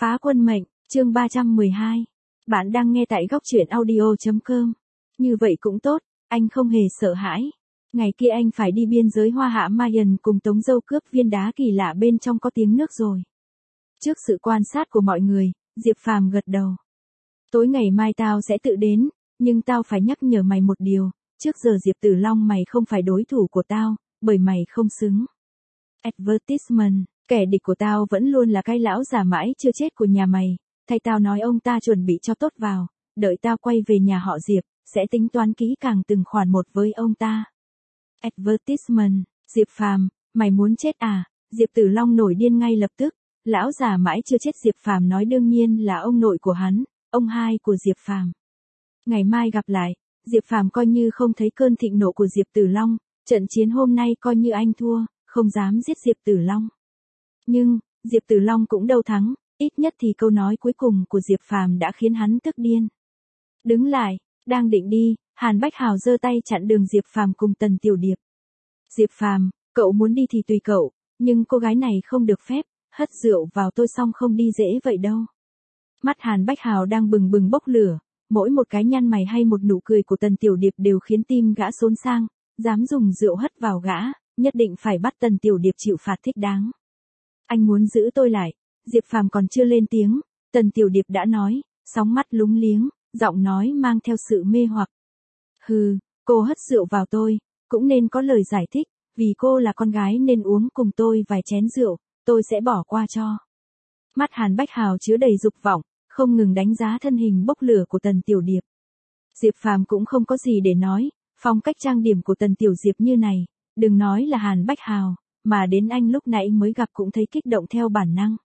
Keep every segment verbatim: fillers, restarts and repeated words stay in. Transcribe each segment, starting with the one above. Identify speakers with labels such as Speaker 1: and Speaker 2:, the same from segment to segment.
Speaker 1: Phá quân mệnh, chương ba trăm mười hai. Bạn đang nghe tại góc truyện audio chấm com. Như vậy cũng tốt, anh không hề sợ hãi. Ngày kia anh phải đi biên giới Hoa Hạ Mayan cùng Tống Dâu cướp viên đá kỳ lạ bên trong có tiếng nước rồi. Trước sự quan sát của mọi người, Diệp Phàm gật đầu. Tối ngày mai tao sẽ tự đến, nhưng tao phải nhắc nhở mày một điều, trước giờ Diệp Tử Long mày không phải đối thủ của tao, bởi mày không xứng. Advertisement, kẻ địch của tao vẫn luôn là cái lão già mãi chưa chết của nhà mày, thay tao nói ông ta chuẩn bị cho tốt vào, đợi tao quay về nhà họ Diệp, sẽ tính toán kỹ càng từng khoản một với ông ta. Advertisement, Diệp Phàm, mày muốn chết à? Diệp Tử Long nổi điên ngay lập tức, lão già mãi chưa chết Diệp Phàm nói đương nhiên là ông nội của hắn, ông hai của Diệp Phàm. Ngày mai gặp lại, Diệp Phàm coi như không thấy cơn thịnh nộ của Diệp Tử Long, trận chiến hôm nay coi như anh thua, không dám giết Diệp Tử Long. Nhưng, Diệp Tử Long cũng đâu thắng, ít nhất thì câu nói cuối cùng của Diệp Phàm đã khiến hắn tức điên. Đứng lại, đang định đi, Hàn Bách Hào giơ tay chặn đường Diệp Phàm cùng Tần Tiểu Điệp. Diệp Phàm, cậu muốn đi thì tùy cậu, nhưng cô gái này không được phép, hất rượu vào tôi xong không đi dễ vậy đâu. Mắt Hàn Bách Hào đang bừng bừng bốc lửa, mỗi một cái nhăn mày hay một nụ cười của Tần Tiểu Điệp đều khiến tim gã xốn sang, dám dùng rượu hất vào gã, nhất định phải bắt Tần Tiểu Điệp chịu phạt thích đáng. Anh muốn giữ tôi lại, Diệp Phàm còn chưa lên tiếng, Tần Tiểu Điệp đã nói, sóng mắt lúng liếng, giọng nói mang theo sự mê hoặc. Hừ, cô hất rượu vào tôi, cũng nên có lời giải thích, vì cô là con gái nên uống cùng tôi vài chén rượu, tôi sẽ bỏ qua cho. Mắt Hàn Bách Hào chứa đầy dục vọng, không ngừng đánh giá thân hình bốc lửa của Tần Tiểu Điệp. Diệp Phàm cũng không có gì để nói, phong cách trang điểm của Tần Tiểu Diệp như này, đừng nói là Hàn Bách Hào, mà đến anh lúc nãy mới gặp cũng thấy kích động theo bản năng.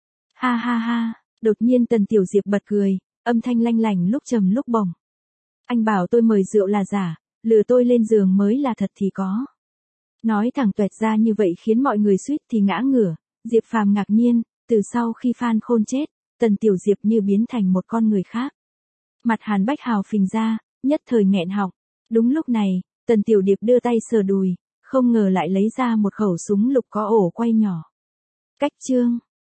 Speaker 1: Ha ha ha, đột nhiên Tần Tiểu Diệp bật cười, âm thanh lanh lảnh lúc trầm lúc bổng. Anh bảo tôi mời rượu là giả, lừa tôi lên giường mới là thật thì có. Nói thẳng tuẹt ra như vậy khiến mọi người suýt thì ngã ngửa, Diệp Phàm ngạc nhiên, từ sau khi Phan Khôn chết, Tần Tiểu Diệp như biến thành một con người khác. Mặt Hàn Bách Hào phình ra, nhất thời nghẹn họng. Đúng lúc này, Tần Tiểu Điệp đưa tay sờ đùi, không ngờ lại lấy ra một khẩu súng lục có ổ quay nhỏ. Cách chương